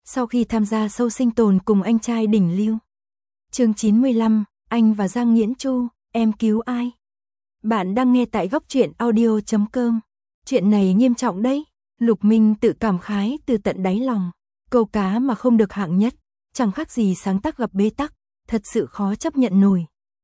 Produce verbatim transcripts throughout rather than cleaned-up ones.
sau khi tham gia show sinh tồn cùng anh trai đỉnh lưu. Chương chín mươi lăm, anh và Giang Nghiễn Chu, em cứu ai? Bạn đang nghe tại góc truyện audio chấm com. Chuyện này nghiêm trọng đấy. Lục Minh tự cảm khái từ tận đáy lòng. Câu cá mà không được hạng nhất, chẳng khác gì sáng tác gặp bế tắc, thật sự khó chấp nhận nổi.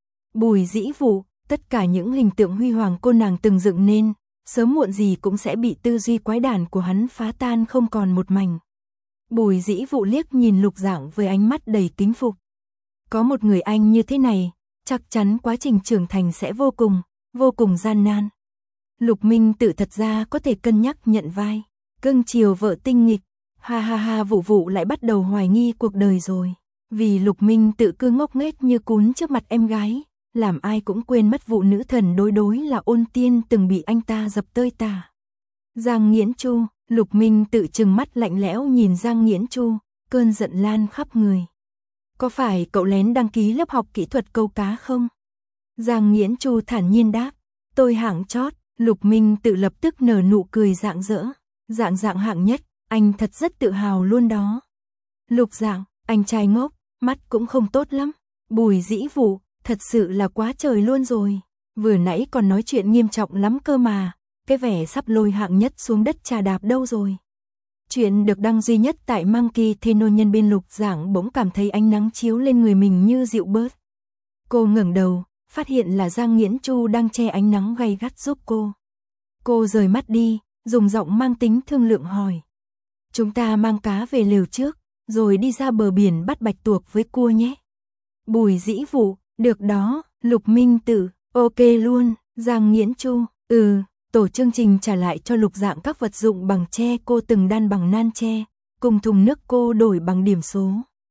Bùi Dĩ Vụ, tất cả những hình tượng huy hoàng cô nàng từng dựng nên, sớm muộn gì cũng sẽ bị tư duy quái đản của hắn phá tan không còn một mảnh. Bùi Dĩ Vụ liếc nhìn Lục Dạng với ánh mắt đầy kính phục. Có một người anh như thế này, chắc chắn quá trình trưởng thành sẽ vô cùng, vô cùng gian nan. Lục Minh tự thật ra có thể cân nhắc nhận vai, cưng chiều vợ tinh nghịch, ha ha ha. Vụ Vụ lại bắt đầu hoài nghi cuộc đời rồi. Vì Lục Minh tự cứ ngốc nghếch như cún trước mặt em gái, làm ai cũng quên mất vụ nữ thần đối đối là Ôn Tiên từng bị anh ta dập tơi tả. Giang Nghiễn Chu, Lục Minh tự trừng mắt lạnh lẽo nhìn Giang Nghiễn Chu, cơn giận lan khắp người. Có phải cậu lén đăng ký lớp học kỹ thuật câu cá không? Giang Nghiễn Chu thản nhiên đáp, tôi hạng chót. Lục Minh tự lập tức nở nụ cười rạng rỡ. Dạng Dạng hạng nhất, anh thật rất tự hào luôn đó. Lục Dạng, anh trai ngốc, mắt cũng không tốt lắm. Bùi Dĩ Vụ, thật sự là quá trời luôn rồi. Vừa nãy còn nói chuyện nghiêm trọng lắm cơ mà, cái vẻ sắp lôi hạng nhất xuống đất trà đạp đâu rồi. Chuyện được đăng duy nhất tại Monkey Channel. Nhân bên Lục Dạng bỗng cảm thấy ánh nắng chiếu lên người mình như dịu bớt. Cô ngẩng đầu, phát hiện là Giang Nghiễn Chu đang che ánh nắng gay gắt giúp cô. Cô rời mắt đi, dùng giọng mang tính thương lượng hỏi. Chúng ta mang cá về lều trước, rồi đi ra bờ biển bắt bạch tuộc với cua nhé. Bùi Dĩ Vụ, được đó. Lục Minh Tự, ok luôn. Giang Nghiễn Chu, ừ. Tổ chương trình trả lại cho Lục Dạng các vật dụng bằng tre cô từng đan bằng nan tre, cùng thùng nước cô đổi bằng điểm số.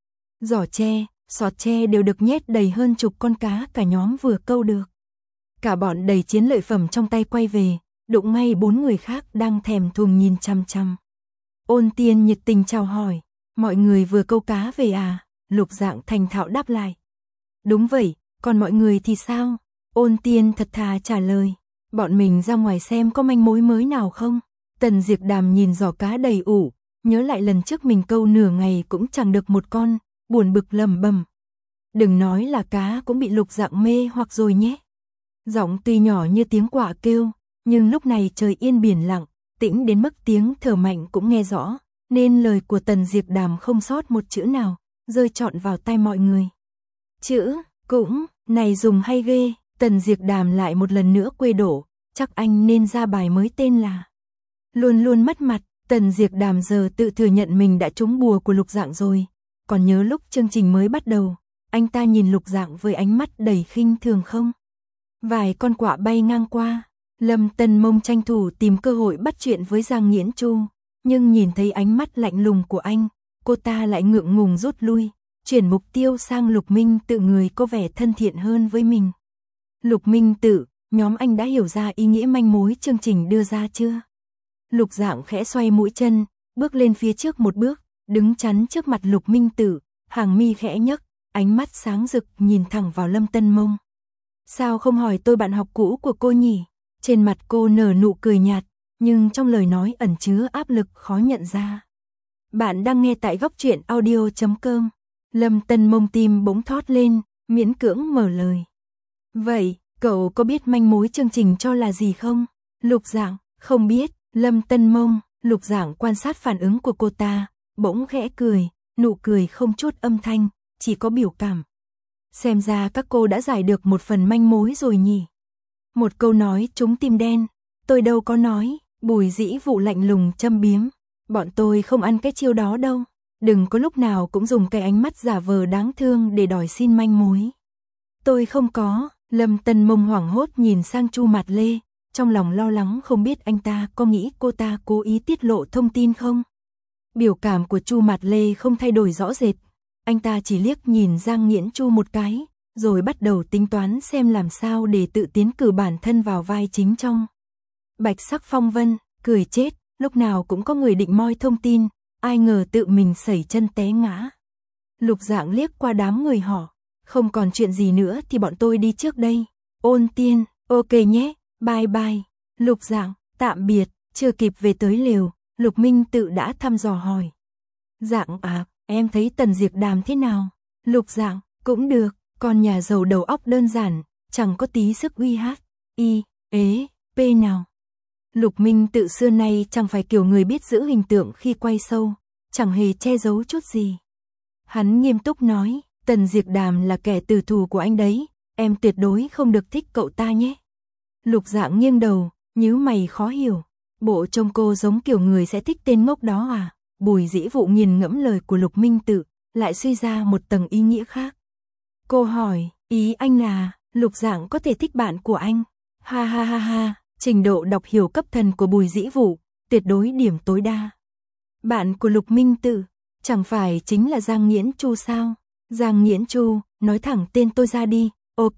Giỏ tre, sọt tre đều được nhét đầy hơn chục con cá cả nhóm vừa câu được. Cả bọn đầy chiến lợi phẩm trong tay quay về, đụng ngay bốn người khác đang thèm thuồng nhìn chăm chăm. Ôn Tiên nhiệt tình chào hỏi, mọi người vừa câu cá về à? Lục Dạng thành thạo đáp lại. Đúng vậy, còn mọi người thì sao? Ôn Tiên thật thà trả lời. Bọn mình ra ngoài xem có manh mối mới nào không? Tần Diệp Đàm nhìn giỏ cá đầy ủ, nhớ lại lần trước mình câu nửa ngày cũng chẳng được một con, buồn bực lầm bầm. Đừng nói là cá cũng bị Lục Dạng mê hoặc rồi nhé. Giọng tuy nhỏ như tiếng quạ kêu, nhưng lúc này trời yên biển lặng, tĩnh đến mức tiếng thở mạnh cũng nghe rõ, nên lời của Tần Diệp Đàm không sót một chữ nào, rơi trọn vào tai mọi người. Chữ, cũng, này dùng hay ghê. Tần Diệp Đàm lại một lần nữa quê đổ, chắc anh nên ra bài mới tên là Luôn Luôn Mất Mặt. Tần Diệp Đàm giờ tự thừa nhận mình đã trúng bùa của Lục Dạng rồi. Còn nhớ lúc chương trình mới bắt đầu, anh ta nhìn Lục Dạng với ánh mắt đầy khinh thường không? Vài con quạ bay ngang qua, Lâm Tân Mông tranh thủ tìm cơ hội bắt chuyện với Giang Nghiễn Chu, nhưng nhìn thấy ánh mắt lạnh lùng của anh, cô ta lại ngượng ngùng rút lui, chuyển mục tiêu sang Lục Minh Tự, người có vẻ thân thiện hơn với mình. Lục Minh Tự, nhóm anh đã hiểu ra ý nghĩa manh mối chương trình đưa ra chưa? Lục Dạng khẽ xoay mũi chân, bước lên phía trước một bước, đứng chắn trước mặt Lục Minh Tự, hàng mi khẽ nhấc, ánh mắt sáng rực nhìn thẳng vào Lâm Tân Mông. Sao không hỏi tôi bạn học cũ của cô nhỉ? Trên mặt cô nở nụ cười nhạt, nhưng trong lời nói ẩn chứa áp lực khó nhận ra. Bạn đang nghe tại góc truyện audio chấm com. Lâm Tân Mông tim bỗng thót lên, miễn cưỡng mở lời. Vậy, cậu có biết manh mối chương trình cho là gì không? Lục Dạng, không biết. Lâm Tân Mông, Lục Dạng quan sát phản ứng của cô ta, bỗng khẽ cười, nụ cười không chút âm thanh, chỉ có biểu cảm. Xem ra các cô đã giải được một phần manh mối rồi nhỉ? Một câu nói trúng tim đen, tôi đâu có nói. Bùi Dĩ Vụ lạnh lùng châm biếm, bọn tôi không ăn cái chiêu đó đâu. Đừng có lúc nào cũng dùng cái ánh mắt giả vờ đáng thương để đòi xin manh mối. Tôi không có. Lâm Tân Mông hoảng hốt nhìn sang Chu Mạt Lê, trong lòng lo lắng không biết anh ta có nghĩ cô ta cố ý tiết lộ thông tin không. Biểu cảm của Chu Mạt Lê không thay đổi rõ rệt, anh ta chỉ liếc nhìn Giang Nghiễn Chu một cái, rồi bắt đầu tính toán xem làm sao để tự tiến cử bản thân vào vai chính trong Bạch Sắc Phong Vân. Cười chết, lúc nào cũng có người định moi thông tin, ai ngờ tự mình sẩy chân té ngã. Lục Dạng liếc qua đám người họ, không còn chuyện gì nữa thì bọn tôi đi trước đây. Ôn Tiên, ok nhé, bye bye. Lục Dạng, tạm biệt. Chưa kịp về tới lều, Lục Minh Tự đã thăm dò hỏi. Dạng à, em thấy Tần Diệp Đàm thế nào? Lục Dạng, cũng được, con nhà giàu đầu óc đơn giản, chẳng có tí sức uy hát, y, ế, p nào. Lục Minh Tự xưa nay chẳng phải kiểu người biết giữ hình tượng khi quay show, chẳng hề che giấu chút gì. Hắn nghiêm túc nói, Tần Diệp Đàm là kẻ tử thù của anh đấy, em tuyệt đối không được thích cậu ta nhé. Lục Dạng nghiêng đầu, nhíu mày khó hiểu, bộ trông cô giống kiểu người sẽ thích tên ngốc đó à? Bùi Dĩ Vụ nghiền ngẫm lời của Lục Minh Tự, lại suy ra một tầng ý nghĩa khác. Cô hỏi, ý anh là, Lục Dạng có thể thích bạn của anh? Ha ha ha ha, trình độ đọc hiểu cấp thần của Bùi Dĩ Vụ, tuyệt đối điểm tối đa. Bạn của Lục Minh Tự, chẳng phải chính là Giang Nghiễn Chu sao? Giang Nghiễn Chu, nói thẳng tên tôi ra đi, ok.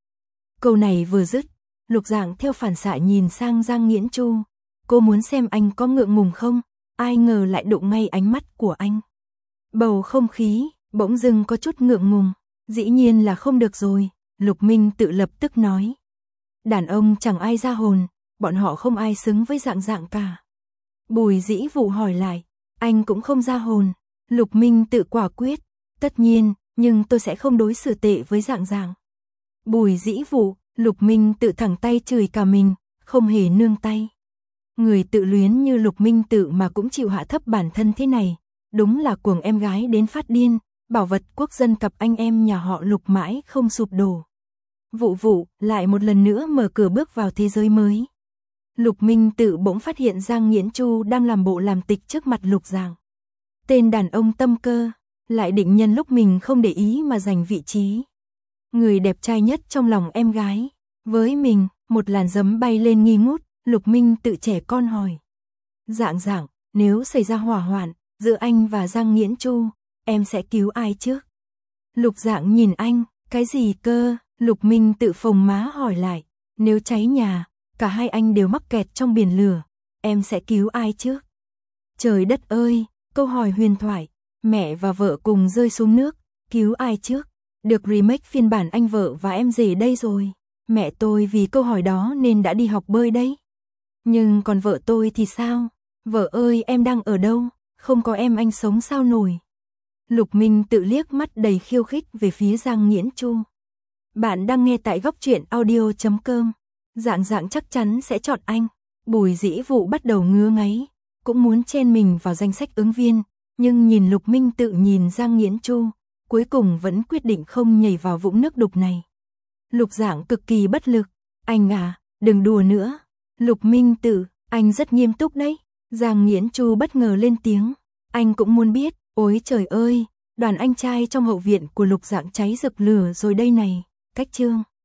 Câu này vừa dứt, Lục Dạng theo phản xạ nhìn sang Giang Nghiễn Chu, cô muốn xem anh có ngượng ngùng không? Ai ngờ lại đụng ngay ánh mắt của anh. Bầu không khí, bỗng dưng có chút ngượng ngùng, dĩ nhiên là không được rồi, Lục Minh Tự lập tức nói. Đàn ông chẳng ai ra hồn, bọn họ không ai xứng với Dạng Dạng cả. Bùi Dĩ Vụ hỏi lại, anh cũng không ra hồn, Lục Minh Tự quả quyết, tất nhiên, nhưng tôi sẽ không đối xử tệ với Dạng Dạng. Bùi Dĩ Vụ, Lục Minh Tự thẳng tay chửi cả mình, không hề nương tay. Người tự luyến như Lục Minh Tự mà cũng chịu hạ thấp bản thân thế này, đúng là cuồng em gái đến phát điên, bảo vật quốc dân cặp anh em nhà họ Lục mãi không sụp đổ. Vụ Vụ lại một lần nữa mở cửa bước vào thế giới mới. Lục Minh Tự bỗng phát hiện Giang Nghiễn Chu đang làm bộ làm tịch trước mặt Lục Dạng. Tên đàn ông tâm cơ, lại định nhân lúc mình không để ý mà giành vị trí. Người đẹp trai nhất trong lòng em gái. Với mình, một làn giấm bay lên nghi ngút, Lục Minh Tự trẻ con hỏi. Dạng Dạng, nếu xảy ra hỏa hoạn giữa anh và Giang Nghiễn Chu, em sẽ cứu ai trước? Lục Dạng nhìn anh, cái gì cơ? Lục Minh Tự phồng má hỏi lại, nếu cháy nhà, cả hai anh đều mắc kẹt trong biển lửa, em sẽ cứu ai trước? Trời đất ơi, câu hỏi huyền thoại, mẹ và vợ cùng rơi xuống nước, cứu ai trước? Được remake phiên bản anh vợ và em rể đây rồi. Mẹ tôi vì câu hỏi đó nên đã đi học bơi đấy. Nhưng còn vợ tôi thì sao? Vợ ơi, em đang ở đâu? Không có em anh sống sao nổi? Lục Minh Tự liếc mắt đầy khiêu khích về phía Giang Nghiễn Chu. Bạn đang nghe tại góc truyện audio chấm com. Dạng Dạng chắc chắn sẽ chọn anh. Bùi Dĩ Vụ bắt đầu ngứa ngáy, cũng muốn chen mình vào danh sách ứng viên, nhưng nhìn Lục Minh Tự nhìn Giang Nghiễn Chu, cuối cùng vẫn quyết định không nhảy vào vũng nước đục này. Lục Dạng cực kỳ bất lực, anh à, đừng đùa nữa. Lục Minh Tự, anh rất nghiêm túc đấy. Giang Nghiễn Chu bất ngờ lên tiếng, anh cũng muốn biết, ôi trời ơi, đoàn anh trai trong hậu viện của Lục Dạng cháy rực lửa rồi đây này, cách chương.